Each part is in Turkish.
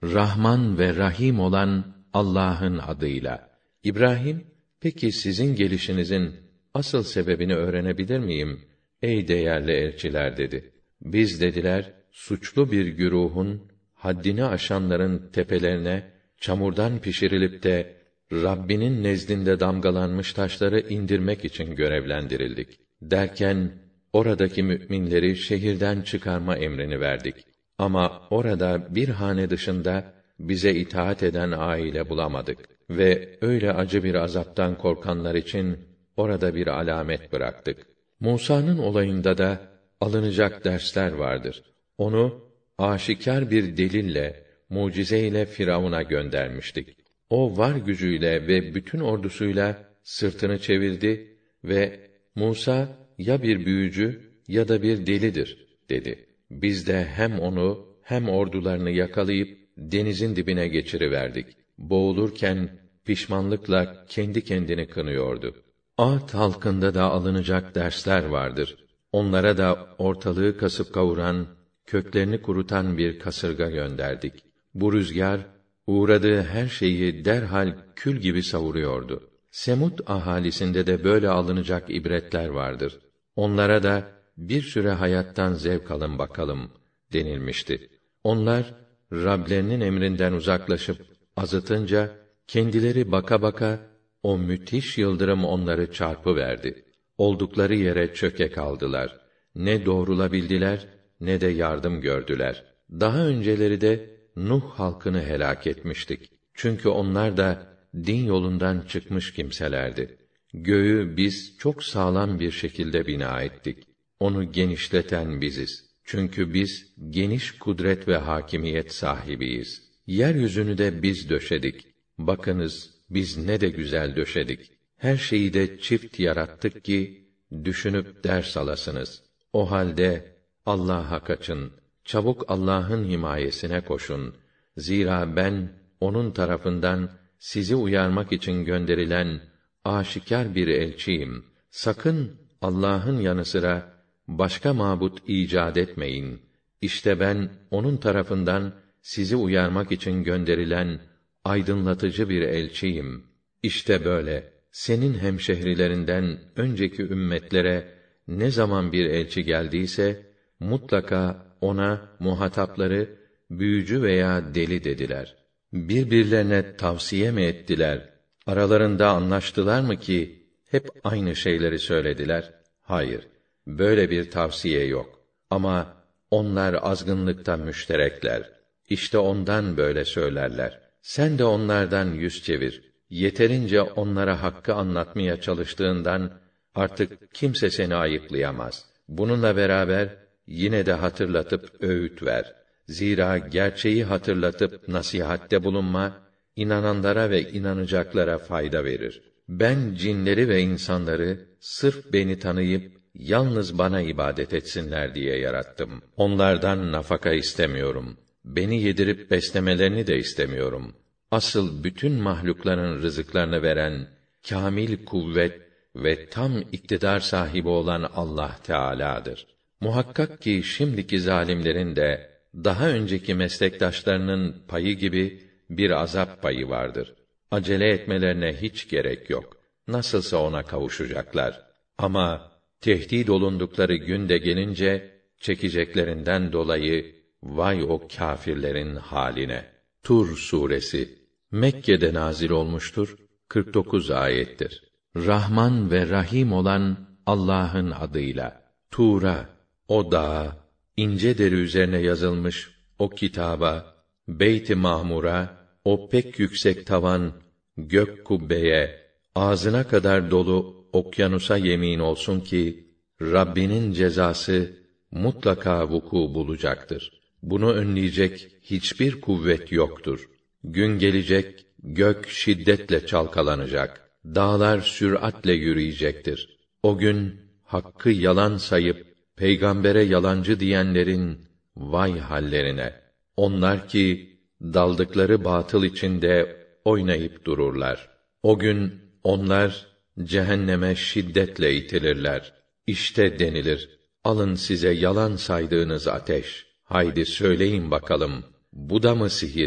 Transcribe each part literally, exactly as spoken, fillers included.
Rahman ve Rahim olan Allah'ın adıyla. İbrahim, peki sizin gelişinizin asıl sebebini öğrenebilir miyim, ey değerli elçiler dedi. Biz dediler, suçlu bir güruhun, haddini aşanların tepelerine, çamurdan pişirilip de, Rabbinin nezdinde damgalanmış taşları indirmek için görevlendirildik. Derken, oradaki mü'minleri şehirden çıkarma emrini verdik. Ama orada bir hane dışında, bize itaat eden aile bulamadık. Ve öyle acı bir azaptan korkanlar için, orada bir alamet bıraktık. Musa'nın olayında da, alınacak dersler vardır. Onu, aşikar bir delille, mucizeyle Firavun'a göndermiştik. O var gücüyle ve bütün ordusuyla sırtını çevirdi ve Musa ya bir büyücü ya da bir delidir dedi. Biz de hem onu hem ordularını yakalayıp denizin dibine geçiriverdik. Boğulurken pişmanlıkla kendi kendini kınıyordu. Ad halkında da alınacak dersler vardır. Onlara da ortalığı kasıp kavuran, köklerini kurutan bir kasırga gönderdik. Bu rüzgar uğradığı her şeyi derhal kül gibi savuruyordu. Semud ahalisinde de böyle alınacak ibretler vardır. Onlara da bir süre hayattan zevk alın bakalım denilmişti. Onlar Rablerinin emrinden uzaklaşıp azıtınca kendileri baka baka o müthiş yıldırım onları çarpıverdi. Oldukları yere çöke kaldılar. Ne doğrulabildiler ne de yardım gördüler. Daha önceleri de Nuh halkını helak etmiştik. Çünkü onlar da din yolundan çıkmış kimselerdi. Göğü biz çok sağlam bir şekilde bina ettik. Onu genişleten biziz. Çünkü biz geniş kudret ve hakimiyet sahibiyiz. Yeryüzünü de biz döşedik. Bakınız biz ne de güzel döşedik. Her şeyi de çift yarattık ki düşünüp ders alasınız. O halde Allah'a kaçın. Çabuk Allah'ın himayesine koşun. Zira ben onun tarafından sizi uyarmak için gönderilen aşikar bir elçiyim. Sakın Allah'ın yanı sıra başka mabut icat etmeyin. İşte ben onun tarafından sizi uyarmak için gönderilen aydınlatıcı bir elçiyim. İşte böyle senin hemşehrilerinden önceki ümmetlere ne zaman bir elçi geldiyse mutlaka ona muhatapları büyücü veya deli dediler. Birbirlerine tavsiye mi ettiler? Aralarında anlaştılar mı ki hep aynı şeyleri söylediler? Hayır, böyle bir tavsiye yok. Ama onlar azgınlıkta müşterekler. İşte ondan böyle söylerler. Sen de onlardan yüz çevir. Yeterince onlara hakkı anlatmaya çalıştığından artık kimse seni ayıplayamaz. Bununla beraber yine de hatırlatıp öğüt ver. Zira gerçeği hatırlatıp nasihatte bulunma, inananlara ve inanacaklara fayda verir. Ben cinleri ve insanları sırf beni tanıyıp yalnız bana ibadet etsinler diye yarattım. Onlardan nafaka istemiyorum. Beni yedirip beslemelerini de istemiyorum. Asıl bütün mahlukların rızıklarını veren, kâmil kuvvet ve tam iktidar sahibi olan Allah Teâlâ'dır. Muhakkak ki şimdiki zalimlerin de daha önceki meslektaşlarının payı gibi bir azap payı vardır. Acele etmelerine hiç gerek yok. Nasılsa ona kavuşacaklar. Ama tehdit olundukları gün de gelince çekeceklerinden dolayı vay o kâfirlerin haline. Tur suresi Mekke'de nazil olmuştur. kırk dokuz ayettir. Rahman ve Rahim olan Allah'ın adıyla. Tur'a, o dağa, ince deri üzerine yazılmış o kitaba, Beyt-i Mamur'a, o pek yüksek tavan, gök kubbeye, ağzına kadar dolu okyanusa yemin olsun ki, Rabbinin cezası mutlaka vuku bulacaktır. Bunu önleyecek hiçbir kuvvet yoktur. Gün gelecek, gök şiddetle çalkalanacak. Dağlar süratle yürüyecektir. O gün, hakkı yalan sayıp, peygambere yalancı diyenlerin, vay hallerine! Onlar ki, daldıkları batıl içinde oynayıp dururlar. O gün, onlar, cehenneme şiddetle itilirler. İşte denilir, alın size yalan saydığınız ateş. Haydi söyleyin bakalım, bu da mı sihir?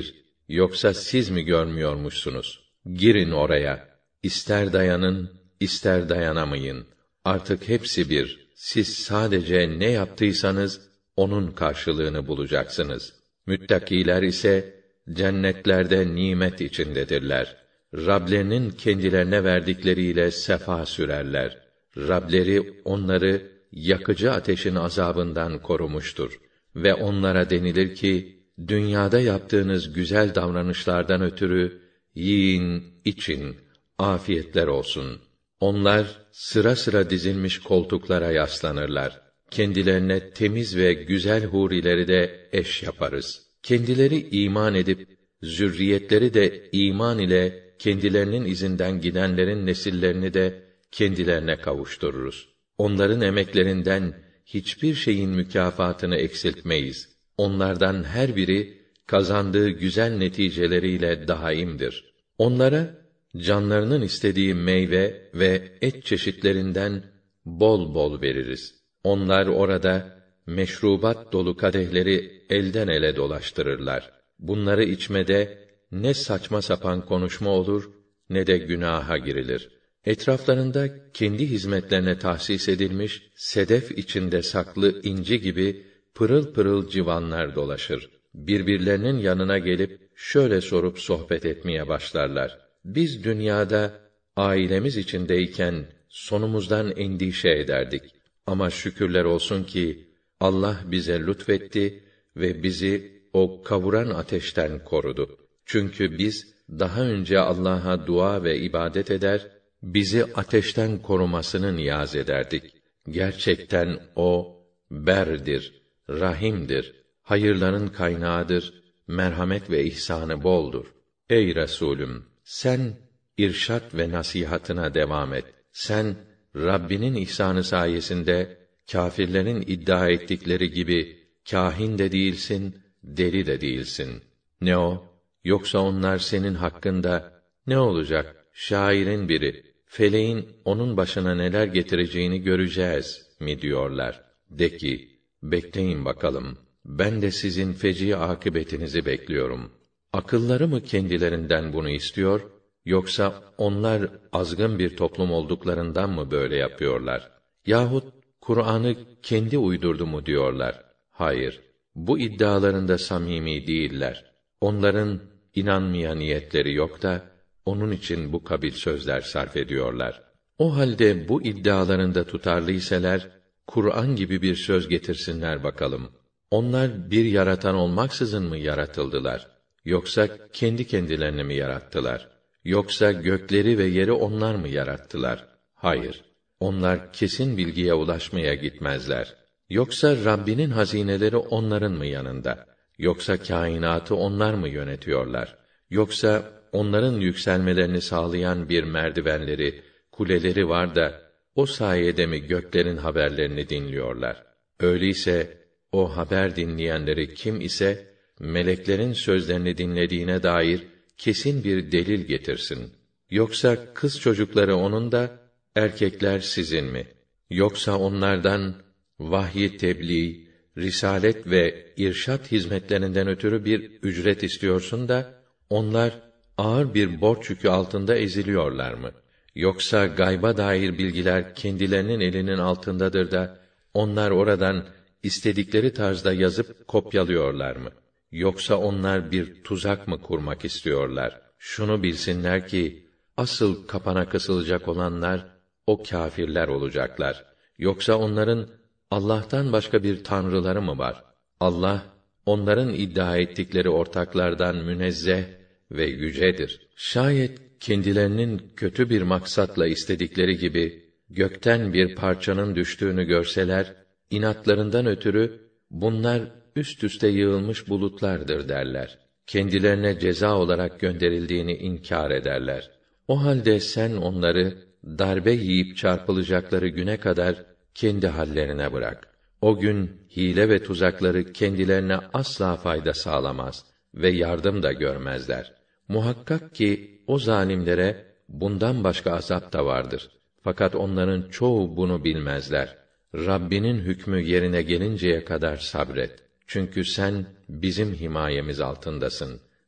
Yoksa siz mi görmüyormuşsunuz? Girin oraya. İster dayanın, ister dayanamayın. Artık hepsi bir. Siz sadece ne yaptıysanız onun karşılığını bulacaksınız. Müttakiler ise cennetlerde nimet içindedirler. Rablerinin kendilerine verdikleriyle sefa sürerler. Rableri onları yakıcı ateşin azabından korumuştur. Ve onlara denilir ki, dünyada yaptığınız güzel davranışlardan ötürü yiyin, için, afiyetler olsun. Onlar sıra sıra dizilmiş koltuklara yaslanırlar. Kendilerine temiz ve güzel hurileri de eş yaparız. Kendileri iman edip zürriyetleri de iman ile kendilerinin izinden gidenlerin nesillerini de kendilerine kavuştururuz. Onların emeklerinden hiçbir şeyin mükafatını eksiltmeyiz. Onlardan her biri kazandığı güzel neticeleriyle daimdir. Onlara canlarının istediği meyve ve et çeşitlerinden bol bol veririz. Onlar orada meşrubat dolu kadehleri elden ele dolaştırırlar. Bunları içmede ne saçma sapan konuşma olur, ne de günaha girilir. Etraflarında kendi hizmetlerine tahsis edilmiş, sedef içinde saklı inci gibi pırıl pırıl civanlar dolaşır. Birbirlerinin yanına gelip şöyle sorup sohbet etmeye başlarlar. Biz dünyada ailemiz içindeyken sonumuzdan endişe ederdik. Ama şükürler olsun ki Allah bize lütfetti ve bizi o kavuran ateşten korudu. Çünkü biz daha önce Allah'a dua ve ibadet eder, bizi ateşten korumasını niyaz ederdik. Gerçekten o berdir, rahimdir, hayırların kaynağıdır, merhamet ve ihsanı boldur. Ey Resulüm, sen irşad ve nasihatına devam et. Sen Rabbinin ihsanı sayesinde kâfirlerin iddia ettikleri gibi kâhin de değilsin, deli de değilsin. Ne o? Yoksa onlar senin hakkında ne olacak? Şairin biri, feleğin onun başına neler getireceğini göreceğiz mi diyorlar. De ki, bekleyin bakalım. Ben de sizin feci akıbetinizi bekliyorum. Akılları mı kendilerinden bunu istiyor, yoksa onlar azgın bir toplum olduklarından mı böyle yapıyorlar? Yahut Kur'an'ı kendi uydurdu mu diyorlar? Hayır, bu iddialarında samimi değiller. Onların inanmaya niyetleri yok da, onun için bu kabil sözler sarf ediyorlar. O halde bu iddialarında tutarlıyseler, Kur'an gibi bir söz getirsinler bakalım. Onlar bir yaratan olmaksızın mı yaratıldılar? Yoksa kendi kendilerini mi yarattılar? Yoksa gökleri ve yeri onlar mı yarattılar? Hayır. Onlar kesin bilgiye ulaşmaya gitmezler. Yoksa Rabbinin hazineleri onların mı yanında? Yoksa kainatı onlar mı yönetiyorlar? Yoksa onların yükselmelerini sağlayan bir merdivenleri, kuleleri var da o sayede mi göklerin haberlerini dinliyorlar? Öyleyse o haber dinleyenleri kim ise meleklerin sözlerini dinlediğine dair kesin bir delil getirsin. Yoksa kız çocukları onun da, erkekler sizin mi? Yoksa onlardan vahyi tebliğ, risalet ve irşad hizmetlerinden ötürü bir ücret istiyorsun da, onlar ağır bir borç yükü altında eziliyorlar mı? Yoksa gayba dair bilgiler kendilerinin elinin altındadır da, onlar oradan istedikleri tarzda yazıp kopyalıyorlar mı? Yoksa onlar bir tuzak mı kurmak istiyorlar? Şunu bilsinler ki, asıl kapana kısılacak olanlar, o kâfirler olacaklar. Yoksa onların, Allah'tan başka bir tanrıları mı var? Allah, onların iddia ettikleri ortaklardan münezzeh ve yücedir. Şayet kendilerinin kötü bir maksatla istedikleri gibi, gökten bir parçanın düştüğünü görseler, inatlarından ötürü, bunlar üst üste yığılmış bulutlardır derler. Kendilerine ceza olarak gönderildiğini inkar ederler. O halde sen onları, darbe yiyip çarpılacakları güne kadar, kendi hallerine bırak. O gün, hile ve tuzakları kendilerine asla fayda sağlamaz ve yardım da görmezler. Muhakkak ki, o zalimlere, bundan başka azap da vardır. Fakat onların çoğu bunu bilmezler. Rabbinin hükmü yerine gelinceye kadar sabret. Çünkü sen bizim himayemiz altındasın.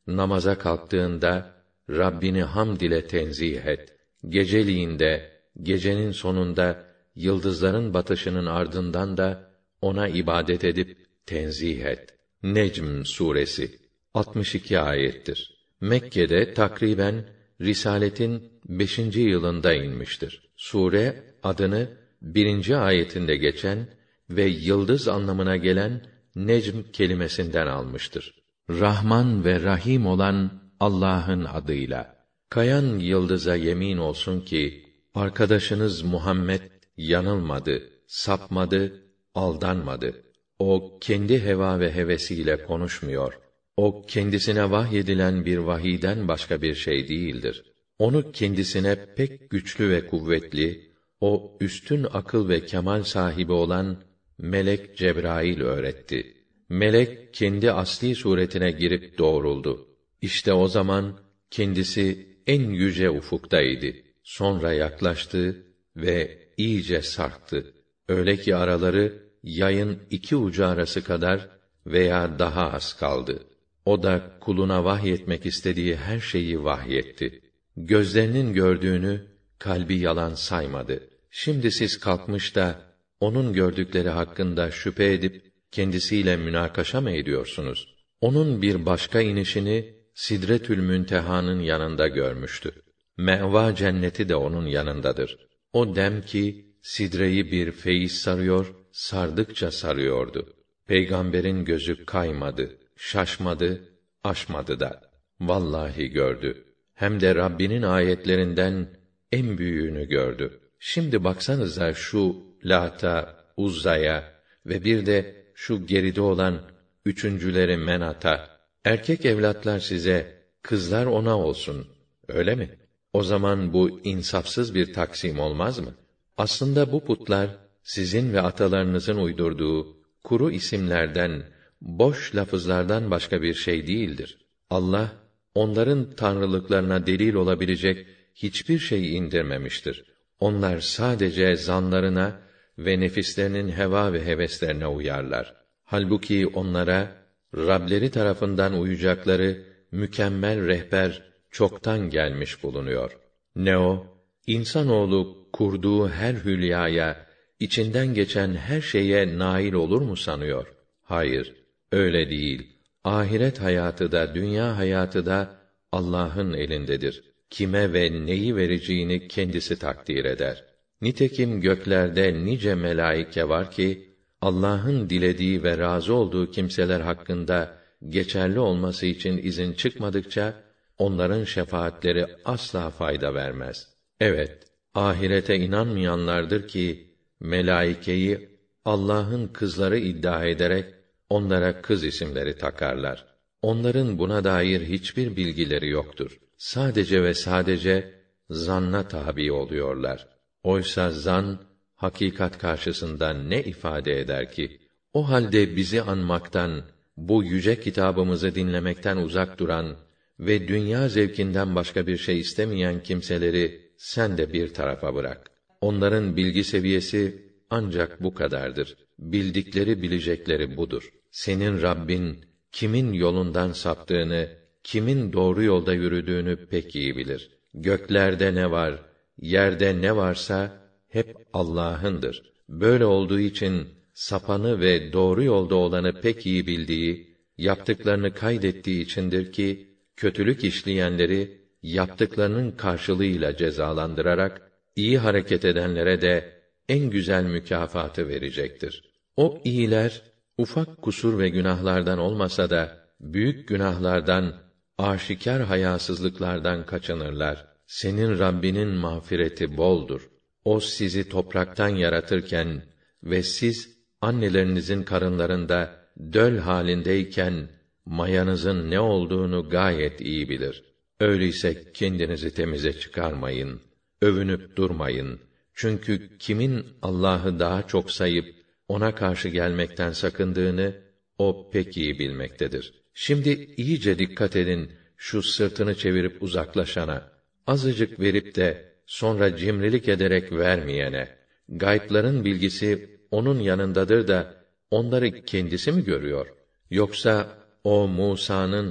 namaza kalktığında Rabbini hamd ile tenzih et. Geceliğinde, gecenin sonunda, yıldızların batışının ardından da ona ibadet edip tenzih et. Necm suresi altmış iki ayettir. Mekke'de takriben risaletin beşinci yılında inmiştir. Sure adını birinci ayetinde geçen ve yıldız anlamına gelen necm kelimesinden almıştır. Rahman ve Rahim olan Allah'ın adıyla. Kayan yıldıza yemin olsun ki arkadaşınız Muhammed yanılmadı, sapmadı, aldanmadı. O kendi heva ve hevesiyle konuşmuyor. O kendisine vahyedilen bir vahiyden başka bir şey değildir. Onu kendisine pek güçlü ve kuvvetli, o üstün akıl ve kemal sahibi olan melek Cebrail öğretti. Melek kendi asli suretine girip doğruldu. İşte o zaman kendisi en yüce ufuktaydı. Sonra yaklaştı ve iyice sarktı. Öyle ki araları yayın iki ucu arası kadar veya daha az kaldı. O da kuluna vahyetmek istediği her şeyi vahyetti. Gözlerinin gördüğünü kalbi yalan saymadı. Şimdi siz kalkmış da onun gördükleri hakkında şüphe edip kendisiyle münakaşa mı ediyorsunuz? Onun bir başka inişini Sidretül Münteha'nın yanında görmüştü. Meva cenneti de onun yanındadır. O dem ki sidreyi bir feyiz sarıyor, sardıkça sarıyordu. Peygamberin gözü kaymadı, şaşmadı, aşmadı da. Vallahi gördü. Hem de Rabbinin ayetlerinden en büyüğünü gördü. Şimdi baksanıza şu Lata, Uzza'ya ve bir de şu geride olan üçüncüleri Menat'a. Erkek evlatlar size, kızlar ona olsun. Öyle mi? O zaman bu insafsız bir taksim olmaz mı? Aslında bu putlar sizin ve atalarınızın uydurduğu kuru isimlerden, boş lafızlardan başka bir şey değildir. Allah onların tanrılıklarına delil olabilecek hiçbir şey indirmemiştir. Onlar sadece zanlarına ve nefislerinin heva ve heveslerine uyarlar. Halbuki onlara Rableri tarafından uyacakları mükemmel rehber çoktan gelmiş bulunuyor. Ne o? İnsanoğlu kurduğu her hülyaya, içinden geçen her şeye nail olur mu sanıyor? Hayır, öyle değil. Ahiret hayatı da, dünya hayatı da Allah'ın elindedir. Kime ve neyi vereceğini kendisi takdir eder. Nitekim göklerde nice melaike var ki, Allah'ın dilediği ve razı olduğu kimseler hakkında geçerli olması için izin çıkmadıkça, onların şefaatleri asla fayda vermez. Evet, ahirete inanmayanlardır ki, melaikeyi Allah'ın kızları iddia ederek, onlara kız isimleri takarlar. Onların buna dair hiçbir bilgileri yoktur. Sadece ve sadece zanna tabi oluyorlar. Oysa zan, hakikat karşısında ne ifade eder ki? O halde bizi anmaktan, bu yüce kitabımızı dinlemekten uzak duran ve dünya zevkinden başka bir şey istemeyen kimseleri sen de bir tarafa bırak. Onların bilgi seviyesi ancak bu kadardır. Bildikleri bilecekleri budur. Senin Rabbin kimin yolundan saptığını, kimin doğru yolda yürüdüğünü pek iyi bilir. Göklerde ne var, yerde ne varsa hep Allah'ındır. Böyle olduğu için sapanı ve doğru yolda olanı pek iyi bildiği, yaptıklarını kaydettiği içindir ki kötülük işleyenleri yaptıklarının karşılığıyla cezalandırarak iyi hareket edenlere de en güzel mükafatı verecektir. O iyiler ufak kusur ve günahlardan olmasa da büyük günahlardan, aşikar hayasızlıklardan kaçınırlar. Senin Rabbinin mağfireti boldur. O sizi topraktan yaratırken ve siz annelerinizin karınlarında döl halindeyken mayanızın ne olduğunu gayet iyi bilir. Öyleyse kendinizi temize çıkarmayın, övünüp durmayın. Çünkü kimin Allah'ı daha çok sayıp ona karşı gelmekten sakındığını o pek iyi bilmektedir. Şimdi iyice dikkat edin şu sırtını çevirip uzaklaşana, azıcık verip de sonra cimrilik ederek vermeyene. Gaybların bilgisi onun yanındadır da onları kendisi mi görüyor? Yoksa o Musa'nın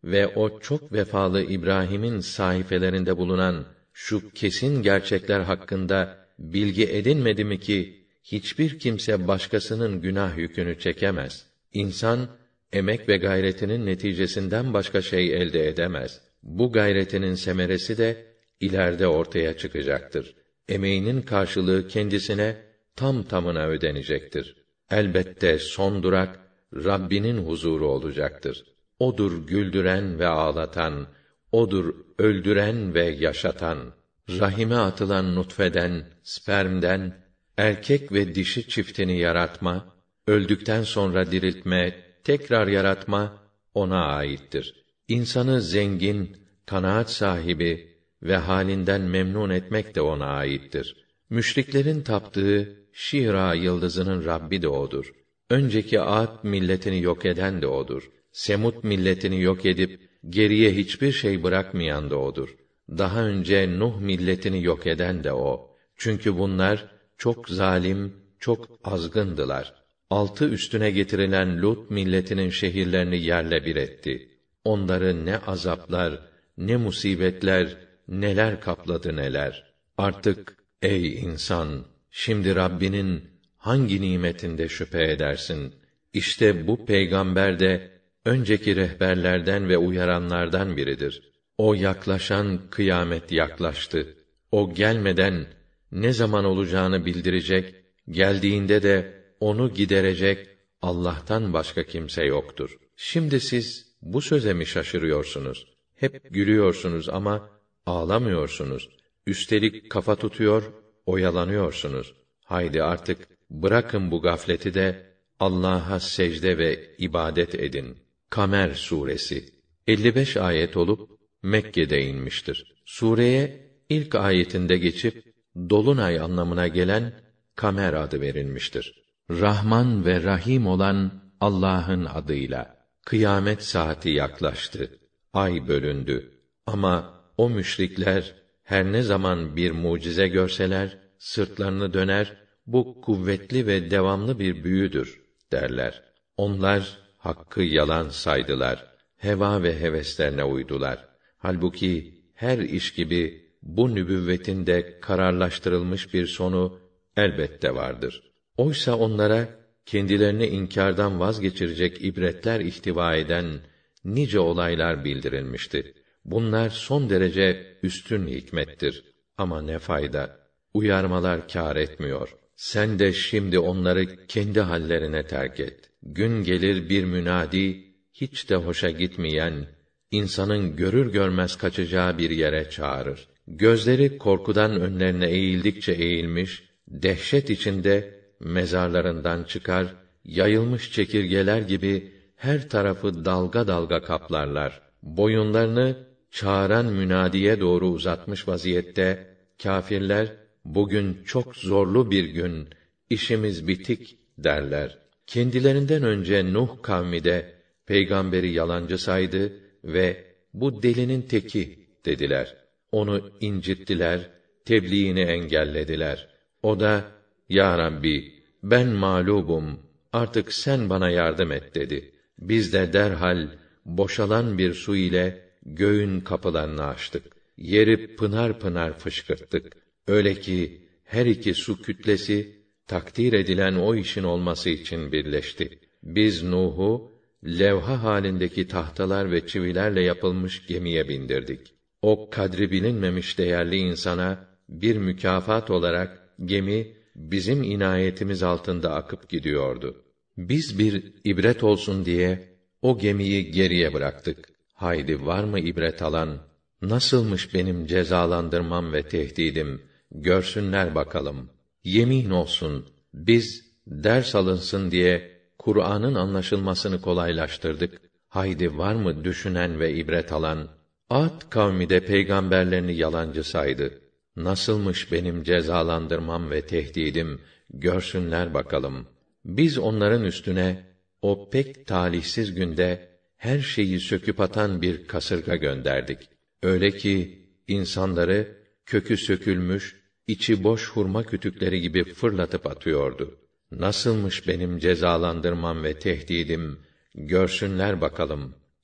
ve o çok vefalı İbrahim'in sayfelerinde bulunan şu kesin gerçekler hakkında bilgi edinmedi mi ki hiçbir kimse başkasının günah yükünü çekemez. İnsan emek ve gayretinin neticesinden başka şey elde edemez. Bu gayretinin semeresi de ileride ortaya çıkacaktır. Emeğinin karşılığı kendisine tam tamına ödenecektir. Elbette son durak Rabbinin huzuru olacaktır. Odur güldüren ve ağlatan, odur öldüren ve yaşatan. Rahime atılan nutfeden, spermden erkek ve dişi çiftini yaratma, öldükten sonra diriltme, tekrar yaratma ona aittir. İnsanı zengin, kanaat sahibi ve halinden memnun etmek de ona aittir. Müşriklerin taptığı Şira yıldızının Rabbi de odur. Önceki Ad milletini yok eden de odur. Semud milletini yok edip geriye hiçbir şey bırakmayan da odur. Daha önce Nuh milletini yok eden de o. Çünkü bunlar çok zalim, çok azgındılar. Altı üstüne getirilen Lut milletinin şehirlerini yerle bir etti. Onları ne azaplar, ne musibetler, neler kapladı neler. Artık ey insan, şimdi Rabbinin hangi nimetinde şüphe edersin? İşte bu peygamber de önceki rehberlerden ve uyaranlardan biridir. O yaklaşan kıyamet yaklaştı. O gelmeden ne zaman olacağını bildirecek, geldiğinde de onu giderecek Allah'tan başka kimse yoktur. Şimdi siz bu söze mi şaşırıyorsunuz? Hep gülüyorsunuz ama ağlamıyorsunuz. Üstelik kafa tutuyor, oyalanıyorsunuz. Haydi artık bırakın bu gafleti de Allah'a secde ve ibadet edin. Kamer suresi elli beş ayet olup Mekke'de inmiştir. Sureye ilk ayetinde geçip dolunay anlamına gelen Kamer adı verilmiştir. Rahman ve Rahim olan Allah'ın adıyla. Kıyamet saati yaklaştı. Ay bölündü. Ama o müşrikler her ne zaman bir mucize görseler sırtlarını döner, bu kuvvetli ve devamlı bir büyüdür derler. Onlar hakkı yalan saydılar. Heva ve heveslerine uydular. Halbuki her iş gibi bu nübüvvetin de kararlaştırılmış bir sonu elbette vardır. Oysa onlara kendilerini inkârdan vazgeçirecek ibretler ihtiva eden nice olaylar bildirilmişti. Bunlar son derece üstün hikmettir. Ama ne fayda? Uyarmalar kâr etmiyor. Sen de şimdi onları kendi hallerine terk et. Gün gelir bir münadi, hiç de hoşa gitmeyen, insanın görür görmez kaçacağı bir yere çağırır. Gözleri korkudan önlerine eğildikçe eğilmiş, dehşet içinde mezarlarından çıkar, yayılmış çekirgeler gibi her tarafı dalga dalga kaplarlar. Boyunlarını çağıran münadiye doğru uzatmış vaziyette kâfirler, bugün çok zorlu bir gün, işimiz bitik derler. Kendilerinden önce Nuh kavmi de peygamberi yalancı saydı ve bu delinin teki dediler. Onu incittiler, tebliğini engellediler. O da, Ya Rabbi, ben mağlubum, artık sen bana yardım et dedi. Biz de derhal boşalan bir su ile göğün kapılarını açtık. Yeri pınar pınar fışkırttık. Öyle ki her iki su kütlesi takdir edilen o işin olması için birleşti. Biz Nuh'u levha halindeki tahtalar ve çivilerle yapılmış gemiye bindirdik. O kadri bilinmemiş değerli insana bir mükafat olarak gemi bizim inayetimiz altında akıp gidiyordu. Biz bir ibret olsun diye o gemiyi geriye bıraktık. Haydi var mı ibret alan? Nasılmış benim cezalandırmam ve tehdidim? Görsünler bakalım. Yemin olsun biz ders alınsın diye Kur'an'ın anlaşılmasını kolaylaştırdık. Haydi var mı düşünen ve ibret alan? Ad kavmi de peygamberlerini yalancı saydı. Nasılmış benim cezalandırmam ve tehdidim? Görsünler bakalım. Biz onların üstüne o pek talihsiz günde her şeyi söküp atan bir kasırga gönderdik. Öyle ki insanları kökü sökülmüş, içi boş hurma kütükleri gibi fırlatıp atıyordu. Nasılmış benim cezalandırmam ve tehdidim? Görsünler bakalım.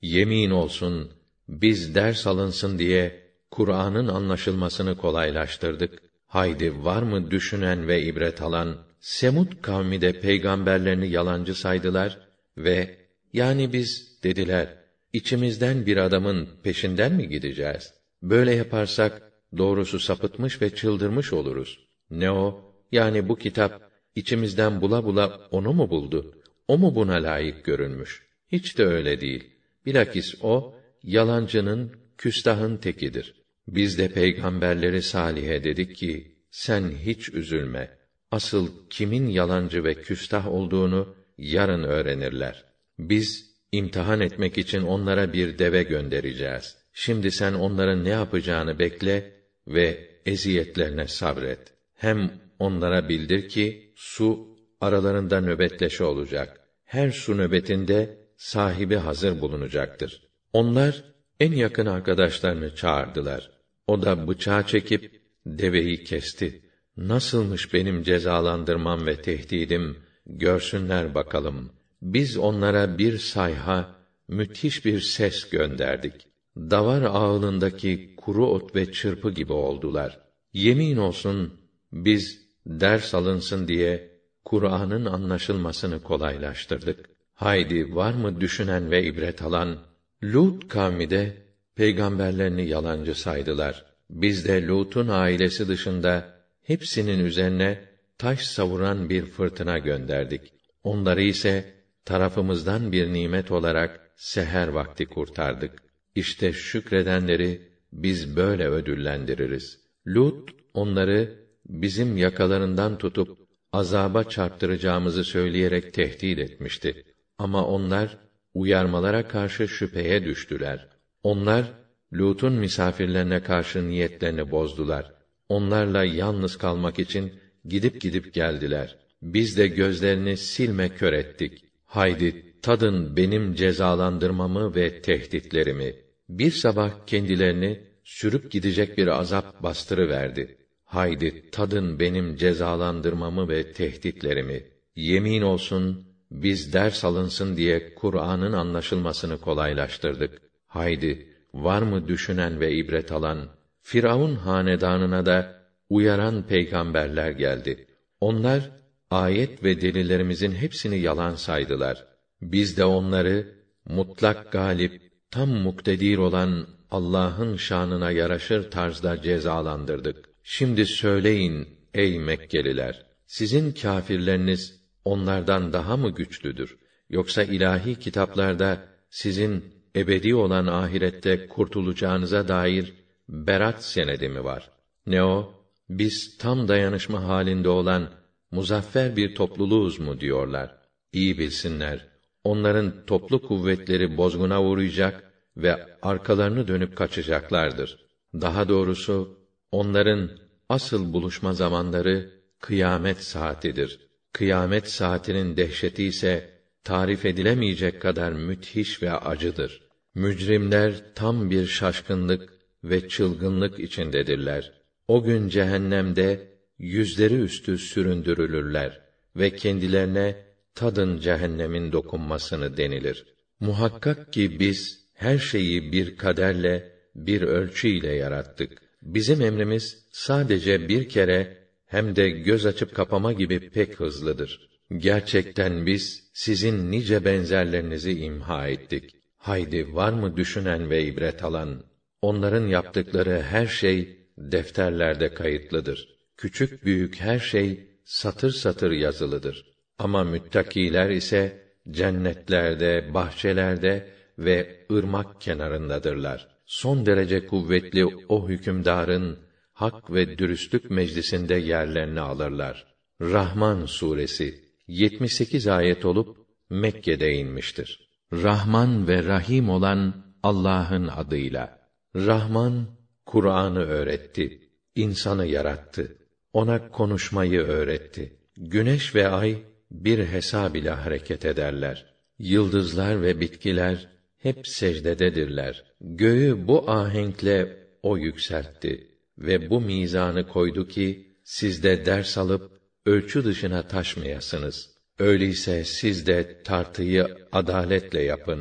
Yemin olsun, biz ders alınsın diye Kur'an'ın anlaşılmasını kolaylaştırdık. Haydi var mı düşünen ve ibret alan? Semud kavmi de peygamberlerini yalancı saydılar ve yani biz dediler, içimizden bir adamın peşinden mi gideceğiz? Böyle yaparsak doğrusu sapıtmış ve çıldırmış oluruz. Ne o? Yani bu kitap içimizden bula bula onu mu buldu? O mu buna layık görünmüş? Hiç de öyle değil. Bilakis o yalancının, küstahın tekidir. Biz de peygamberleri Salih'e dedik ki, sen hiç üzülme. Asıl kimin yalancı ve küstah olduğunu yarın öğrenirler. Biz imtihan etmek için onlara bir deve göndereceğiz. Şimdi sen onların ne yapacağını bekle ve eziyetlerine sabret. Hem onlara bildir ki su aralarında nöbetleşe olacak. Her su nöbetinde sahibi hazır bulunacaktır. Onlar en yakın arkadaşlarını çağırdılar. O da bıçağı çekip deveyi kesti. Nasılmış benim cezalandırmam ve tehdidim, görsünler bakalım. Biz onlara bir sayha, müthiş bir ses gönderdik. Davar ağılındaki kuru ot ve çırpı gibi oldular. Yemin olsun, biz ders alınsın diye Kur'an'ın anlaşılmasını kolaylaştırdık. Haydi var mı düşünen ve ibret alan? Lut kavmi de peygamberlerini yalancı saydılar. Biz de Lut'un ailesi dışında hepsinin üzerine taş savuran bir fırtına gönderdik. Onları ise tarafımızdan bir nimet olarak seher vakti kurtardık. İşte şükredenleri biz böyle ödüllendiririz. Lut onları bizim yakalarından tutup azaba çarptıracağımızı söyleyerek tehdit etmişti. Ama onlar uyarmalara karşı şüpheye düştüler. Onlar Lut'un misafirlerine karşı niyetlerini bozdular. Onlarla yalnız kalmak için gidip gidip geldiler. Biz de gözlerini silme kör ettik. Haydi tadın benim cezalandırmamı ve tehditlerimi. Bir sabah kendilerini sürüp gidecek bir azap bastırıverdi. Haydi tadın benim cezalandırmamı ve tehditlerimi. Yemin olsun, biz ders alınsın diye Kur'an'ın anlaşılmasını kolaylaştırdık. Haydi var mı düşünen ve ibret alan? Firavun hanedanına da uyaran peygamberler geldi. Onlar ayet ve delillerimizin hepsini yalan saydılar. Biz de onları mutlak galip, tam muktedir olan Allah'ın şanına yaraşır tarzda cezalandırdık. Şimdi söyleyin ey Mekkeliler, sizin kâfirleriniz onlardan daha mı güçlüdür? Yoksa ilahi kitaplarda sizin ebedi olan ahirette kurtulacağınıza dair berat senedi mi var? Ne o? Biz tam dayanışma halinde olan muzaffer bir topluluğuz mu diyorlar. İyi bilsinler. Onların toplu kuvvetleri bozguna uğrayacak ve arkalarını dönüp kaçacaklardır. Daha doğrusu onların asıl buluşma zamanları kıyamet saatidir. Kıyamet saatinin dehşeti ise tarif edilemeyecek kadar müthiş ve acıdır. Mücrimler tam bir şaşkınlık ve çılgınlık içindedirler. O gün cehennemde yüzleri üstü süründürülürler ve kendilerine tadın cehennemin dokunmasını denilir. Muhakkak ki biz her şeyi bir kaderle, bir ölçü ile yarattık. Bizim emrimiz sadece bir kere hem de göz açıp kapama gibi pek hızlıdır. Gerçekten biz sizin nice benzerlerinizi imha ettik. Haydi var mı düşünen ve ibret alan? Onların yaptıkları her şey defterlerde kayıtlıdır. Küçük büyük her şey satır satır yazılıdır. Ama müttakiler ise cennetlerde, bahçelerde ve ırmak kenarındadırlar. Son derece kuvvetli o hükümdarın hak ve dürüstlük meclisinde yerlerini alırlar. Rahman suresi yetmiş sekiz ayet olup Mekke'de inmiştir. Rahman ve Rahim olan Allah'ın adıyla. Rahman Kur'an'ı öğretti, insanı yarattı, ona konuşmayı öğretti. Güneş ve ay bir hesab ile hareket ederler. Yıldızlar ve bitkiler hep secdededirler. Göğü bu ahenkle o yükseltti ve bu mizanı koydu ki siz de ders alıp ölçü dışına taşmayasınız. Öyleyse siz de tartıyı adaletle yapın.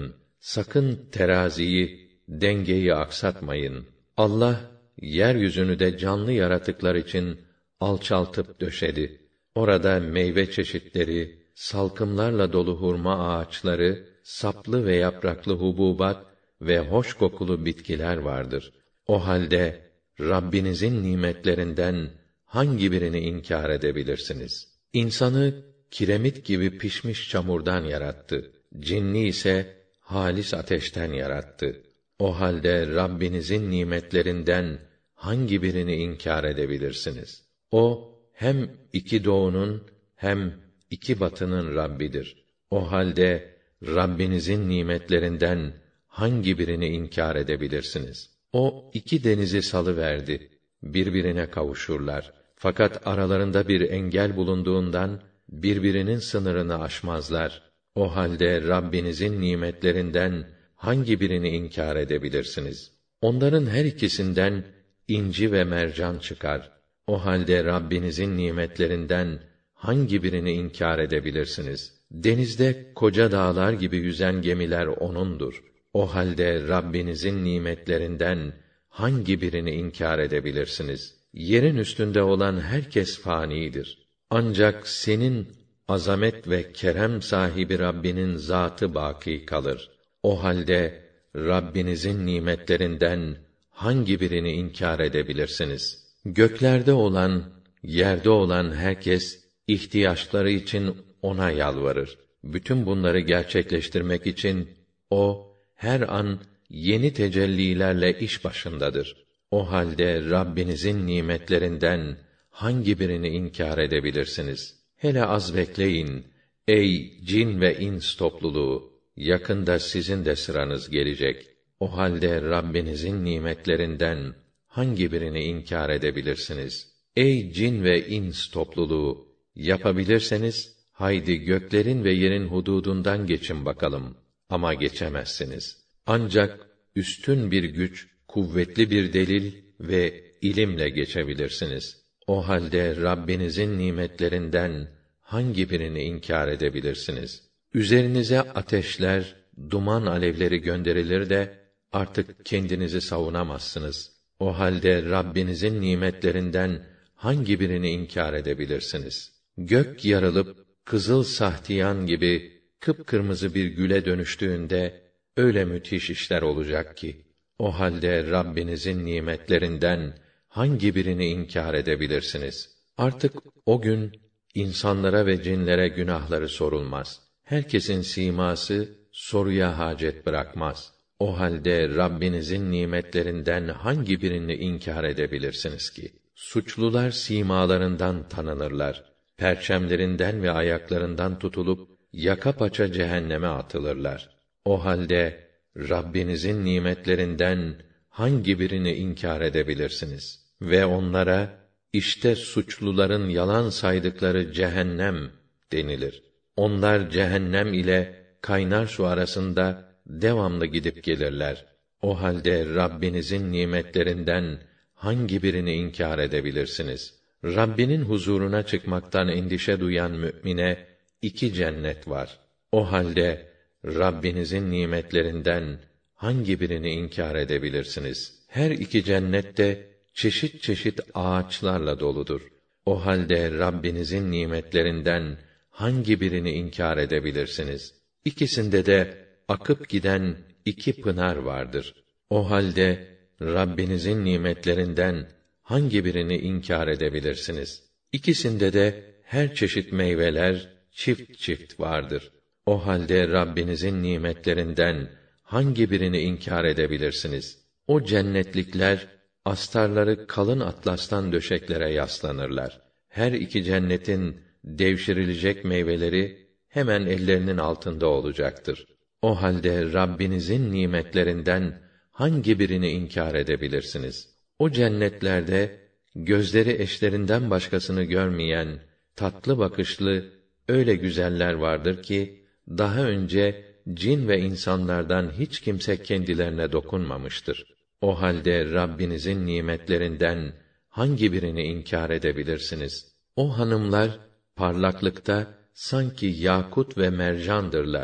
sakın teraziyi, dengeyi aksatmayın. Allah, yeryüzünü de canlı yaratıklar için alçaltıp döşedi. Orada meyve çeşitleri, salkımlarla dolu hurma ağaçları, saplı ve yapraklı hububat ve hoş kokulu bitkiler vardır. O halde Rabbinizin nimetlerinden hangi birini inkar edebilirsiniz? İnsanı kiremit gibi pişmiş çamurdan yarattı. Cinni ise halis ateşten yarattı. O halde Rabbinizin nimetlerinden hangi birini inkar edebilirsiniz? O hem iki doğunun hem iki batının Rabbidir. O halde Rabbinizin nimetlerinden hangi birini inkar edebilirsiniz? O iki denizi salıverdi. Birbirine kavuşurlar. Fakat aralarında bir engel bulunduğundan birbirinin sınırını aşmazlar. O halde Rabbinizin nimetlerinden hangi birini inkar edebilirsiniz? Onların her ikisinden inci ve mercan çıkar. O halde Rabbinizin nimetlerinden hangi birini inkar edebilirsiniz? Denizde koca dağlar gibi yüzen gemiler onundur. O halde Rabbinizin nimetlerinden hangi birini inkar edebilirsiniz? Yerin üstünde olan herkes fanidir. Ancak senin azamet ve kerem sahibi Rabbinin zatı baki kalır. O halde Rabbinizin nimetlerinden hangi birini inkar edebilirsiniz? Göklerde olan, yerde olan herkes ihtiyaçları için ona yalvarır. Bütün bunları gerçekleştirmek için o her an yeni tecellilerle iş başındadır. O halde Rabbinizin nimetlerinden hangi birini inkar edebilirsiniz? Hele az bekleyin ey cin ve ins topluluğu, yakında sizin de sıranız gelecek. O halde Rabbinizin nimetlerinden hangi birini inkar edebilirsiniz? Ey cin ve ins topluluğu, yapabilirseniz haydi göklerin ve yerin hududundan geçin bakalım. Ama geçemezsiniz. Ancak üstün bir güç, kuvvetli bir delil ve ilimle geçebilirsiniz. O halde Rabbinizin nimetlerinden hangi birini inkar edebilirsiniz? Üzerinize ateşler, duman alevleri gönderilir de artık kendinizi savunamazsınız. O halde Rabbinizin nimetlerinden hangi birini inkar edebilirsiniz? Gök yarılıp kızıl sahtiyan gibi kıpkırmızı bir güle dönüştüğünde öyle müthiş işler olacak ki, o halde Rabbinizin nimetlerinden hangi birini inkar edebilirsiniz? Artık o gün insanlara ve cinlere günahları sorulmaz. Herkesin siması soruya hacet bırakmaz. O halde Rabbinizin nimetlerinden hangi birini inkar edebilirsiniz ki? Suçlular simalarından tanınırlar. Perçemlerinden ve ayaklarından tutulup yaka paça cehenneme atılırlar. O halde Rabbinizin nimetlerinden hangi birini inkar edebilirsiniz? Ve onlara işte suçluların yalan saydıkları cehennem denilir. Onlar cehennem ile kaynar su arasında devamlı gidip gelirler. O halde Rabbinizin nimetlerinden hangi birini inkar edebilirsiniz? Rabbinin huzuruna çıkmaktan endişe duyan mümine iki cennet var. O halde Rabbinizin nimetlerinden hangi birini inkar edebilirsiniz? Her iki cennet de çeşit çeşit ağaçlarla doludur. O halde Rabbinizin nimetlerinden hangi birini inkar edebilirsiniz? İkisinde de akıp giden iki pınar vardır. O halde Rabbinizin nimetlerinden hangi birini inkar edebilirsiniz? İkisinde de her çeşit meyveler çift çift vardır. O halde Rabbinizin nimetlerinden hangi birini inkar edebilirsiniz? O cennetlikler astarları kalın atlastan döşeklere yaslanırlar. Her iki cennetin devşirilecek meyveleri hemen ellerinin altında olacaktır. O halde Rabbinizin nimetlerinden hangi birini inkar edebilirsiniz? O cennetlerde gözleri eşlerinden başkasını görmeyen tatlı bakışlı öyle güzeller vardır ki daha önce cin ve insanlardan hiç kimse kendilerine dokunmamıştır. O halde Rabbinizin nimetlerinden hangi birini inkar edebilirsiniz? O hanımlar parlaklıkta sanki yakut ve mercandırlar.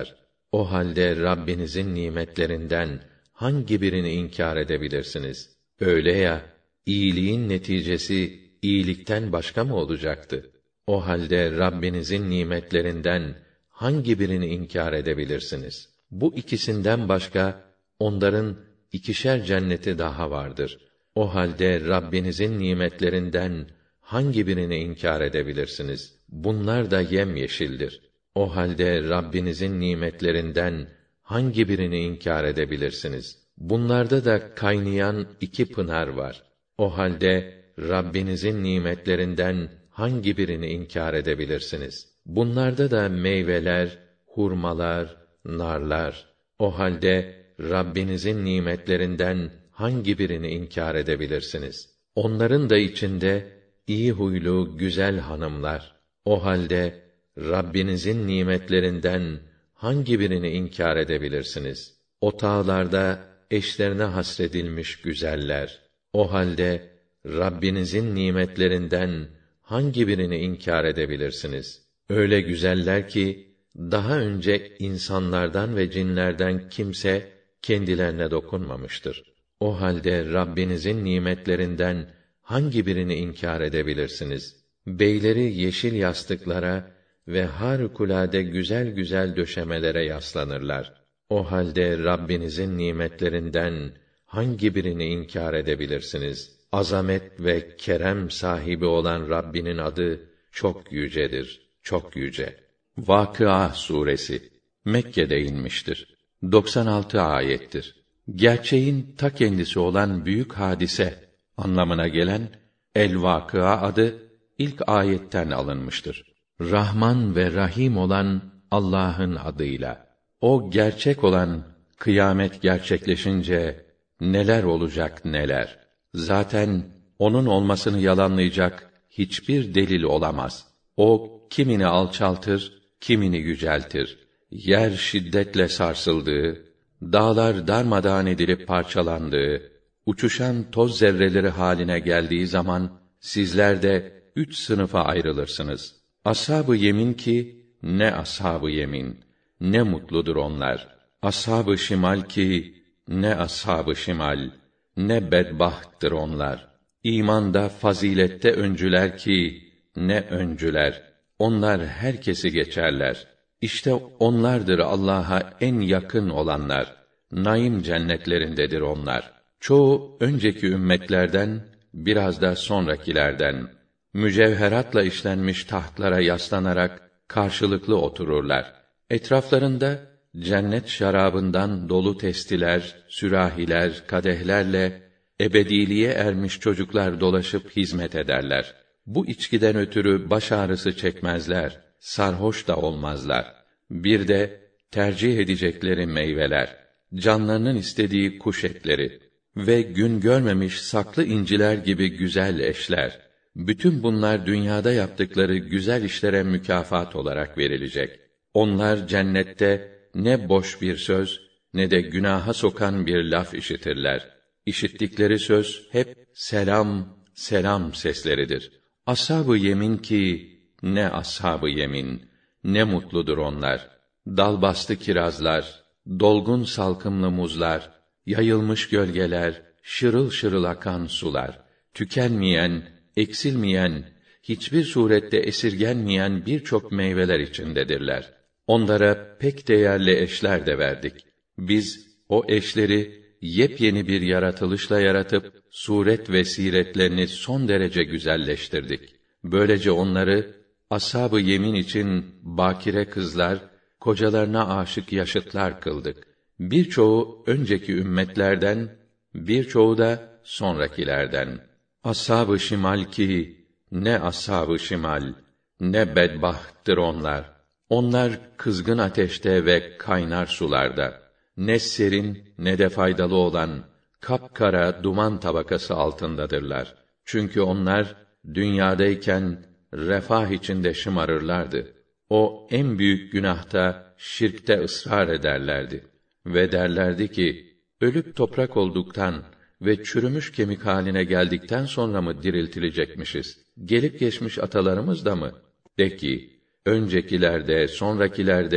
O halde Rabbinizin nimetlerinden hangi birini inkar edebilirsiniz? Öyle ya, iyiliğin neticesi iyilikten başka mı olacaktı? O halde Rabbinizin nimetlerinden hangi birini inkar edebilirsiniz? Bu ikisinden başka onların ikişer cenneti daha vardır. O halde Rabbinizin nimetlerinden hangi birini inkar edebilirsiniz? Bunlar da yemyeşildir. O halde Rabbinizin nimetlerinden hangi birini inkar edebilirsiniz? Bunlarda da kaynayan iki pınar var. O halde Rabbinizin nimetlerinden hangi birini inkar edebilirsiniz? Bunlarda da meyveler, hurmalar, narlar. O halde Rabbinizin nimetlerinden hangi birini inkar edebilirsiniz? Onların da içinde iyi huylu, güzel hanımlar. O halde Rabbinizin nimetlerinden hangi birini inkar edebilirsiniz? Otağlarda eşlerine hasredilmiş güzeller. O halde Rabbinizin nimetlerinden hangi birini inkar edebilirsiniz? Öyle güzeller ki daha önce insanlardan ve cinlerden kimse kendilerine dokunmamıştır. O halde Rabbinizin nimetlerinden hangi birini inkar edebilirsiniz? Beyleri yeşil yastıklara ve harikulade güzel güzel döşemelere yaslanırlar. O halde Rabbinizin nimetlerinden hangi birini inkar edebilirsiniz? Azamet ve kerem sahibi olan Rabbinin adı çok yücedir, çok yüce. Vakıa suresi Mekke'de inmiştir. doksan altı ayettir. Gerçeğin ta kendisi olan büyük hadise anlamına gelen El-Vakıa adı ilk ayetten alınmıştır. Rahman ve Rahim olan Allah'ın adıyla. O gerçek olan kıyamet gerçekleşince neler olacak neler. Zaten onun olmasını yalanlayacak hiçbir delil olamaz. O kimini alçaltır, kimini yüceltir. Yer şiddetle sarsıldığı, dağlar darmadağın edilip parçalandığı, uçuşan toz zerreleri haline geldiği zaman sizler de üç sınıfa ayrılırsınız. Ashab-ı yemin ki ne ashab-ı yemin, ne mutludur onlar. Ashab-ı şimal ki ne ashab-ı şimal, ne bedbahttır onlar. İmanda, fazilette öncüler ki ne öncüler. Onlar herkesi geçerler. İşte onlardır Allah'a en yakın olanlar. Naim cennetlerindedir onlar. Çoğu önceki ümmetlerden, biraz da sonrakilerden. Mücevheratla işlenmiş tahtlara yaslanarak karşılıklı otururlar. Etraflarında cennet şarabından dolu testiler, sürahiler, kadehlerle ebediliğe ermiş çocuklar dolaşıp hizmet ederler. Bu içkiden ötürü baş ağrısı çekmezler, sarhoş da olmazlar. Bir de tercih edecekleri meyveler, canlarının istediği kuş etleri ve gün görmemiş saklı inciler gibi güzel eşler. Bütün bunlar dünyada yaptıkları güzel işlere mükafat olarak verilecek. Onlar cennette ne boş bir söz ne de günaha sokan bir laf işitirler. İşittikleri söz hep selam, selam sesleridir. Ashab-ı yemin ki ne ashab-ı yemin, ne mutludur onlar. Dalbastı kirazlar, dolgun salkımlı muzlar, yayılmış gölgeler, şırıl şırıl akan sular, tükenmeyen, eksilmeyen, hiçbir surette esirgenmeyen birçok meyveler içindedirler. Onlara pek değerli eşler de verdik. Biz o eşleri yepyeni bir yaratılışla yaratıp suret ve siretlerini son derece güzelleştirdik. Böylece onları ashab-ı yemin için bakire kızlar, kocalarına aşık yaşıtlar kıldık. Birçoğu önceki ümmetlerden, birçoğu da sonrakilerden. Ashab-ı şimal ki ne ashab-ı şimal, ne bedbahttır onlar. Onlar kızgın ateşte ve kaynar sularda, ne serin ne de faydalı olan kapkara duman tabakası altındadırlar. Çünkü onlar dünyadayken refah içinde şımarırlardı. O en büyük günahta, şirkte ısrar ederlerdi ve derlerdi ki, ölüp toprak olduktan ve çürümüş kemik haline geldikten sonra mı diriltilecekmişiz? Gelip geçmiş atalarımız da mı? De ki, öncekilerde, sonrakilerde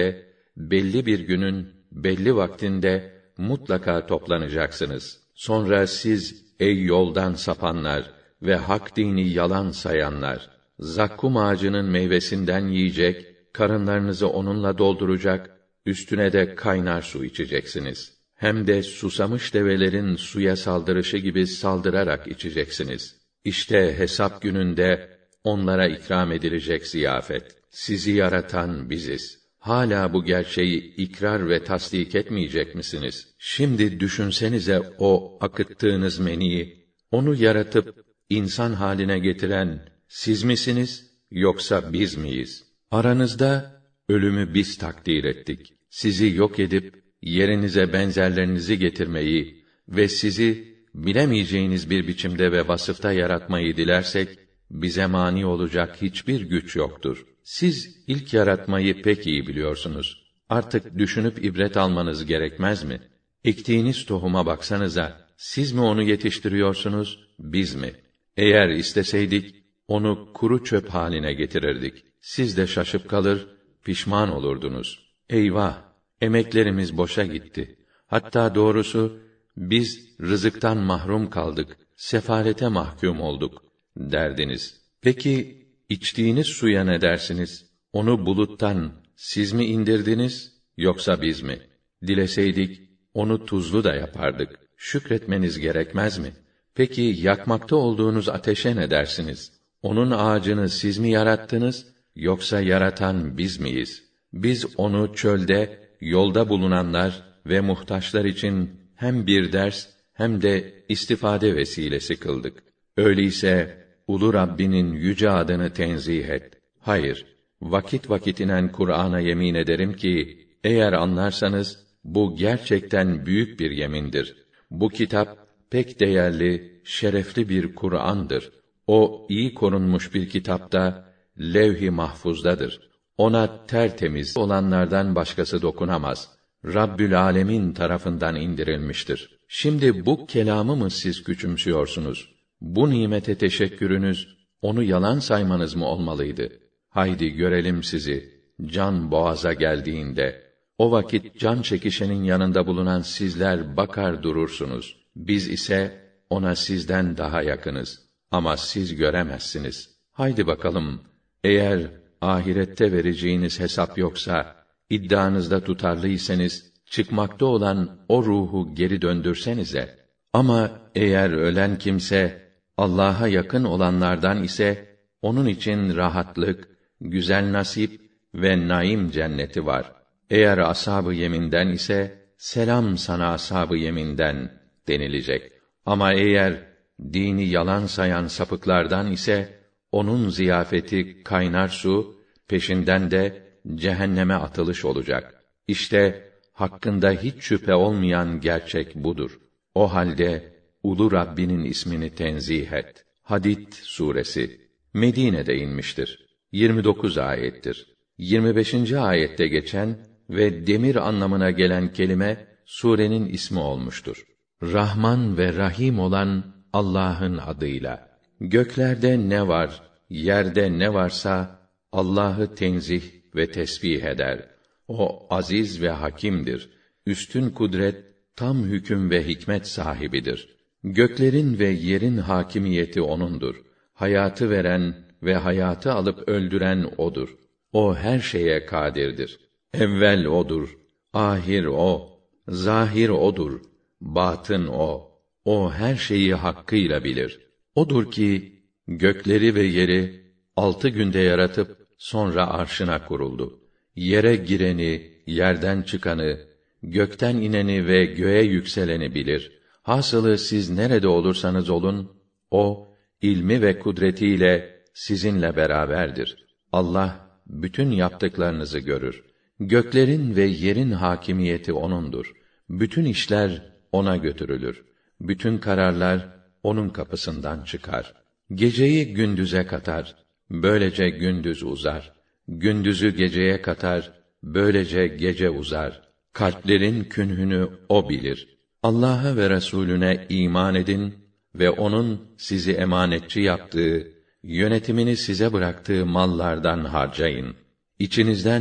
belli bir günün belli vaktinde mutlaka toplanacaksınız. Sonra siz ey yoldan sapanlar ve hak dini yalan sayanlar, zakkum ağacının meyvesinden yiyecek, karınlarınızı onunla dolduracak, üstüne de kaynar su içeceksiniz. Hem de susamış develerin suya saldırışı gibi saldırarak içeceksiniz. İşte hesap gününde onlara ikram edilecek ziyafet. Sizi yaratan biziz. Hâlâ bu gerçeği ikrar ve tasdik etmeyecek misiniz? Şimdi düşünsenize o akıttığınız meniyi, onu yaratıp insan haline getiren siz misiniz, yoksa biz miyiz? Aranızda ölümü biz takdir ettik. Sizi yok edip yerinize benzerlerinizi getirmeyi ve sizi bilemeyeceğiniz bir biçimde ve vasıfta yaratmayı dilersek, bize mani olacak hiçbir güç yoktur. Siz ilk yaratmayı pek iyi biliyorsunuz. Artık düşünüp ibret almanız gerekmez mi? Ektiğiniz tohuma baksanıza, siz mi onu yetiştiriyorsunuz, biz mi? Eğer isteseydik, onu kuru çöp haline getirirdik. Siz de şaşıp kalır, pişman olurdunuz. Eyvah! Emeklerimiz boşa gitti. Hatta doğrusu, biz rızıktan mahrum kaldık, sefalete mahkum olduk, derdiniz. Peki, içtiğiniz suya ne dersiniz? Onu buluttan siz mi indirdiniz, yoksa biz mi? Dileseydik, onu tuzlu da yapardık. Şükretmeniz gerekmez mi? Peki, yakmakta olduğunuz ateşe ne dersiniz? Onun ağacını siz mi yarattınız, yoksa yaratan biz miyiz? Biz onu çölde, yolda bulunanlar ve muhtaçlar için hem bir ders hem de istifade vesilesi kıldık. Öyleyse ulu Rabbinin yüce adını tenzih et. Hayır, vakit vakit inen Kur'an'a yemin ederim ki, eğer anlarsanız, bu gerçekten büyük bir yemindir. Bu kitap, pek değerli, şerefli bir Kur'an'dır. O, iyi korunmuş bir kitapta, levh-i mahfuzdadır. Ona tertemiz olanlardan başkası dokunamaz. Rabbül Âlemin tarafından indirilmiştir. Şimdi bu kelamı mı siz küçümsüyorsunuz? Bu nimete teşekkürünüz, onu yalan saymanız mı olmalıydı? Haydi görelim sizi, can boğaza geldiğinde. O vakit can çekişenin yanında bulunan sizler bakar durursunuz. Biz ise ona sizden daha yakınız. Ama siz göremezsiniz. Haydi bakalım, eğer ahirette vereceğiniz hesap yoksa, iddianızda tutarlıysanız, çıkmakta olan o ruhu geri döndürsenize. Ama eğer ölen kimse, Allah'a yakın olanlardan ise, onun için rahatlık, güzel nasip ve naim cenneti var. Eğer ashab-ı yeminden ise, selam sana ashab-ı yeminden denilecek. Ama eğer dini yalan sayan sapıklardan ise, onun ziyafeti kaynar su, peşinden de cehenneme atılış olacak. İşte hakkında hiç şüphe olmayan gerçek budur. O halde ulu Rabbinin ismini tenzih et. Hadid suresi Medine'de inmiştir. yirmi dokuz ayettir. yirmi beşinci ayette geçen ve demir anlamına gelen kelime surenin ismi olmuştur. Rahman ve Rahim olan Allah'ın adıyla. Göklerde ne var, yerde ne varsa Allah'ı tenzih ve tesbih eder. O aziz ve hakimdir. Üstün kudret, tam hüküm ve hikmet sahibidir. Göklerin ve yerin hakimiyeti onundur. Hayatı veren ve hayatı alıp öldüren odur. O her şeye kadirdir. Evvel odur, ahir o, zahir odur, batın o. O her şeyi hakkıyla bilir. Odur ki gökleri ve yeri altı günde yaratıp sonra arşına kuruldu. Yere gireni, yerden çıkanı, gökten ineni ve göğe yükseleni bilir. Hasılı siz nerede olursanız olun, o ilmi ve kudretiyle sizinle beraberdir. Allah bütün yaptıklarınızı görür. Göklerin ve yerin hakimiyeti onundur. Bütün işler ona götürülür. Bütün kararlar onun kapısından çıkar. Geceyi gündüze katar, böylece gündüz uzar. Gündüzü geceye katar, böylece gece uzar. Kalplerin künhünü o bilir. Allah'a ve Resulüne iman edin ve onun sizi emanetçi yaptığı, yönetimini size bıraktığı mallardan harcayın. İçinizden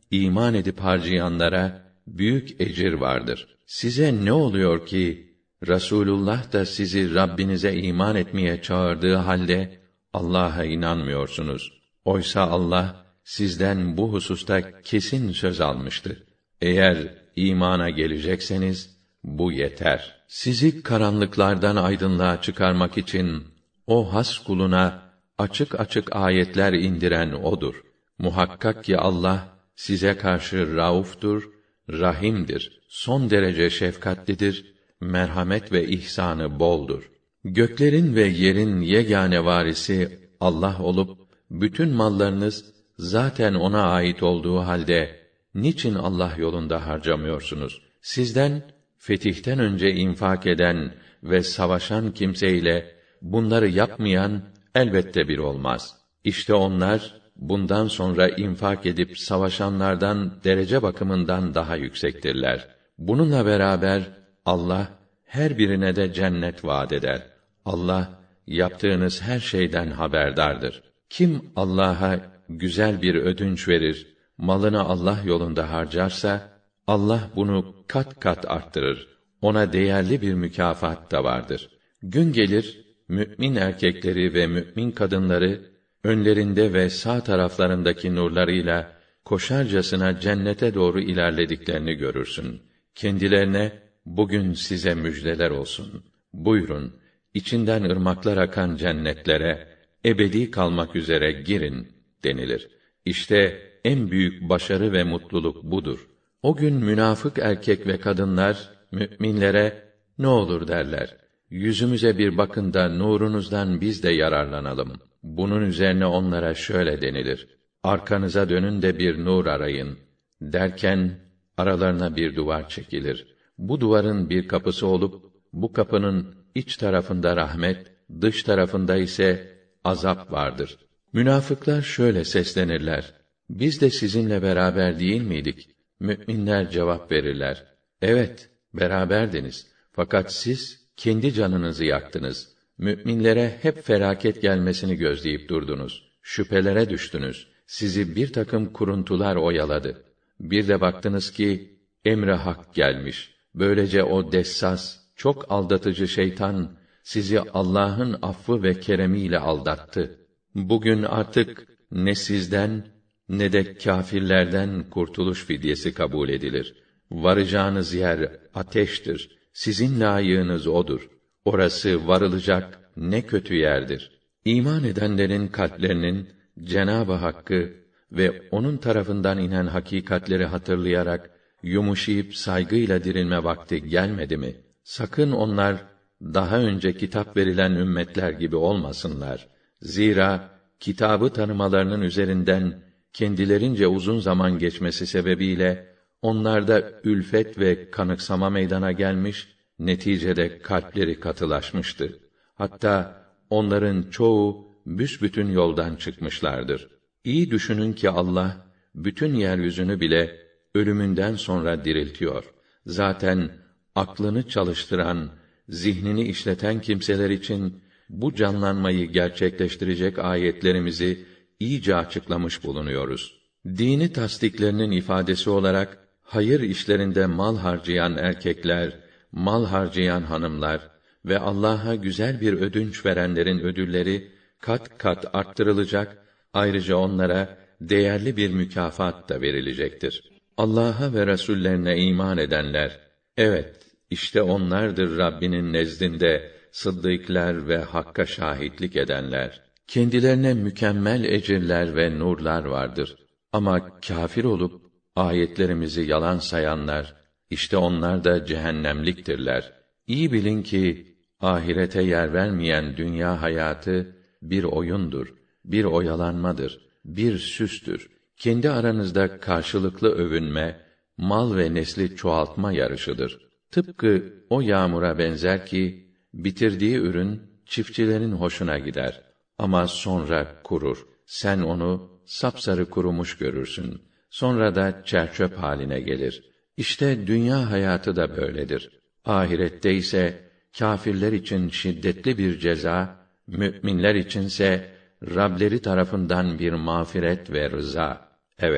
iman edip harcayanlara büyük ecir vardır. Size ne oluyor ki Rasulullah da sizi Rabbinize iman etmeye çağırdığı halde Allah'a inanmıyorsunuz? Oysa Allah sizden bu hususta kesin söz almıştı. Eğer imana gelecekseniz bu yeter. Sizi karanlıklardan aydınlığa çıkarmak için o has kuluna açık açık ayetler indiren odur. Muhakkak ki Allah size karşı rauftur, rahimdir, son derece şefkatlidir, merhamet ve ihsanı boldur. Göklerin ve yerin yegane varisi Allah olup, bütün mallarınız zaten ona ait olduğu halde, niçin Allah yolunda harcamıyorsunuz? Sizden, fetihten önce infak eden ve savaşan kimseyle, bunları yapmayan, elbette bir olmaz. İşte onlar, bundan sonra infak edip savaşanlardan derece bakımından daha yüksektirler. Bununla beraber Allah her birine de cennet vaad eder. Allah yaptığınız her şeyden haberdardır. Kim Allah'a güzel bir ödünç verir, malını Allah yolunda harcarsa Allah bunu kat kat arttırır. Ona değerli bir mükafat da vardır. Gün gelir mümin erkekleri ve mümin kadınları önlerinde ve sağ taraflarındaki nurlarıyla koşarcasına cennete doğru ilerlediklerini görürsün. Kendilerine bugün size müjdeler olsun. Buyurun, içinden ırmaklar akan cennetlere ebedi kalmak üzere girin denilir. İşte en büyük başarı ve mutluluk budur. O gün münafık erkek ve kadınlar müminlere ne olur derler. Yüzümüze bir bakın da nurunuzdan biz de yararlanalım. Bunun üzerine onlara şöyle denilir: arkanıza dönün de bir nur arayın. Derken aralarına bir duvar çekilir. Bu duvarın bir kapısı olup, bu kapının iç tarafında rahmet, dış tarafında ise azap vardır. Münafıklar şöyle seslenirler: biz de sizinle beraber değil miydik? Müminler cevap verirler: evet, beraberdiniz. Fakat siz kendi canınızı yaktınız. Müminlere hep felaket gelmesini gözleyip durdunuz. Şüphelere düştünüz. Sizi bir takım kuruntular oyaladı. Bir de baktınız ki emre hak gelmiş. Böylece o dessas, çok aldatıcı şeytan sizi Allah'ın affı ve keremiyle aldattı. Bugün artık ne sizden ne de kâfirlerden kurtuluş fidyesi kabul edilir. Varacağınız yer ateştir. Sizin layığınız odur. Orası varılacak ne kötü yerdir. İman edenlerin kalplerinin Cenab-ı Hakk'ı ve onun tarafından inen hakikatleri hatırlayarak yumuşayıp saygıyla dirilme vakti gelmedi mi? Sakın onlar daha önce kitap verilen ümmetler gibi olmasınlar. Zira kitabı tanımalarının üzerinden kendilerince uzun zaman geçmesi sebebiyle onlarda ülfet ve kanıksama meydana gelmiş, neticede kalpleri katılaşmıştı. Hatta onların çoğu büsbütün yoldan çıkmışlardır. İyi düşünün ki Allah bütün yeryüzünü bile ölümünden sonra diriltiyor. Zaten aklını çalıştıran, zihnini işleten kimseler için bu canlanmayı gerçekleştirecek ayetlerimizi iyice açıklamış bulunuyoruz. Dini tasdiklerinin ifadesi olarak hayır işlerinde mal harcayan erkekler, mal harcayan hanımlar ve Allah'a güzel bir ödünç verenlerin ödülleri kat kat arttırılacak, ayrıca onlara değerli bir mükafat da verilecektir. Allah'a ve Resullerine iman edenler, evet, işte onlardır Rabbinin nezdinde sıddıklar ve hakka şahitlik edenler. Kendilerine mükemmel ecirler ve nurlar vardır. Ama kâfir olup ayetlerimizi yalan sayanlar, işte onlar da cehennemliktirler. İyi bilin ki ahirete yer vermeyen dünya hayatı bir oyundur, bir oyalanmadır, bir süstür. Kendi aranızda karşılıklı övünme, mal ve nesli çoğaltma yarışıdır. Tıpkı o yağmura benzer ki bitirdiği ürün çiftçilerin hoşuna gider ama sonra kurur. Sen onu sapsarı kurumuş görürsün. Sonra da çerçöp haline gelir. İşte dünya hayatı da böyledir. Ahirette ise kâfirler için şiddetli bir ceza, müminler içinse Rableri tarafından bir mağfiret ve rıza. Evet,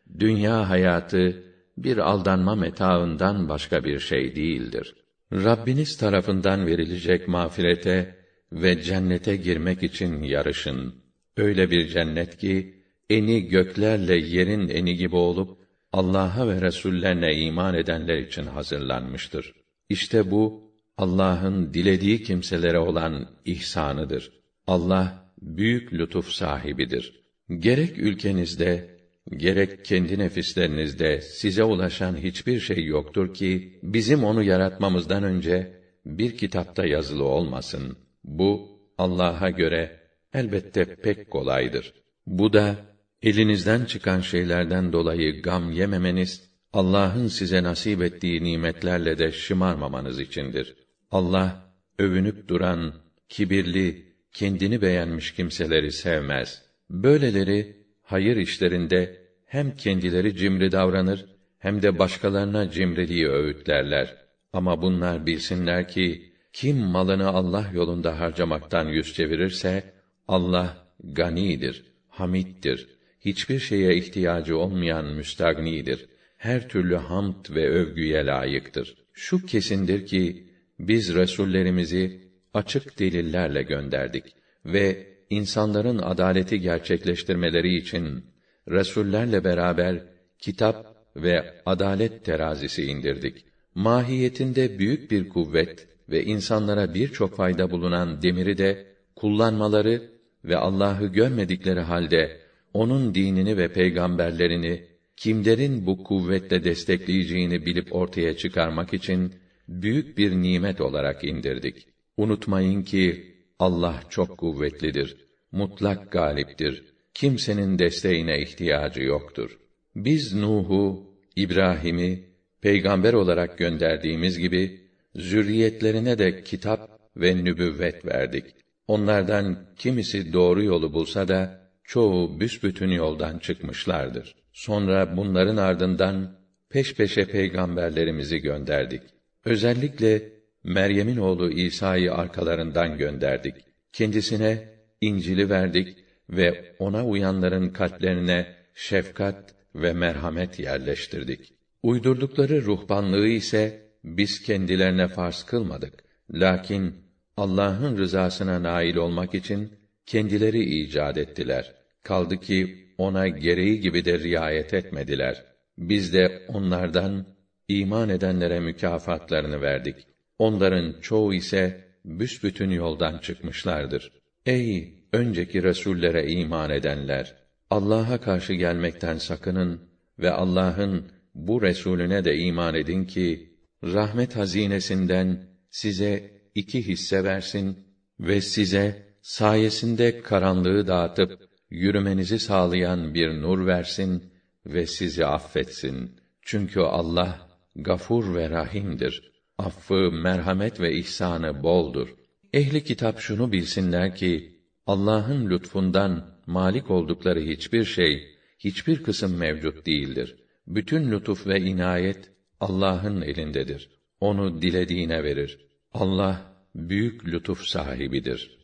dünya hayatı bir aldanma metaından başka bir şey değildir. Rabbiniz tarafından verilecek mağfirete ve cennete girmek için yarışın. Öyle bir cennet ki eni göklerle yerin eni gibi olup Allah'a ve Resullerine iman edenler için hazırlanmıştır. İşte bu Allah'ın dilediği kimselere olan ihsanıdır. Allah büyük lütuf sahibidir. Gerek ülkenizde, gerek kendi nefislerinizde size ulaşan hiçbir şey yoktur ki bizim onu yaratmamızdan önce bir kitapta yazılı olmasın. Bu Allah'a göre elbette pek kolaydır. Bu da elinizden çıkan şeylerden dolayı gam yememeniz, Allah'ın size nasip ettiği nimetlerle de şımarmamanız içindir. Allah övünüp duran, kibirli, kendini beğenmiş kimseleri sevmez. Böyleleri hayır işlerinde hem kendileri cimri davranır hem de başkalarına cimriliği öğütlerler. Ama bunlar bilsinler ki kim malını Allah yolunda harcamaktan yüz çevirirse Allah ganidir, hamiddir. Hiçbir şeye ihtiyacı olmayan müstagnidir. Her türlü hamd ve övgüye layıktır. Şu kesindir ki biz resullerimizi açık delillerle gönderdik ve insanların adaleti gerçekleştirmeleri için resullerle beraber kitap ve adalet terazisi indirdik. Mahiyetinde büyük bir kuvvet ve insanlara birçok fayda bulunan demiri de kullanmaları ve Allah'ı görmedikleri halde onun dinini ve peygamberlerini kimlerin bu kuvvetle destekleyeceğini bilip ortaya çıkarmak için büyük bir nimet olarak indirdik. Unutmayın ki Allah çok kuvvetlidir, mutlak galiptir. Kimsenin desteğine ihtiyacı yoktur. Biz Nuh'u, İbrahim'i peygamber olarak gönderdiğimiz gibi zürriyetlerine de kitap ve nübüvvet verdik. Onlardan kimisi doğru yolu bulsa da çoğu büsbütün yoldan çıkmışlardır. Sonra bunların ardından peş peşe peygamberlerimizi gönderdik. Özellikle Meryem'in oğlu İsa'yı arkalarından gönderdik. Kendisine İncil'i verdik ve ona uyanların kalplerine şefkat ve merhamet yerleştirdik. Uydurdukları ruhbanlığı ise biz kendilerine farz kılmadık. Lakin Allah'ın rızasına nail olmak için kendileri icat ettiler. Kaldı ki ona gereği gibi de riayet etmediler. Biz de onlardan iman edenlere mükafatlarını verdik. Onların çoğu ise büsbütün yoldan çıkmışlardır. Ey önceki resullere iman edenler! Allah'a karşı gelmekten sakının ve Allah'ın bu Resulüne de iman edin ki rahmet hazinesinden size iki hisse versin ve size sayesinde karanlığı dağıtıp yürümenizi sağlayan bir nur versin ve sizi affetsin. Çünkü Allah Gafur ve Rahim'dir. Affı, merhamet ve ihsanı boldur. Ehli kitap şunu bilsinler ki Allah'ın lütfundan malik oldukları hiçbir şey, hiçbir kısım mevcut değildir. Bütün lütuf ve inayet Allah'ın elindedir. Onu dilediğine verir. Allah büyük lütuf sahibidir.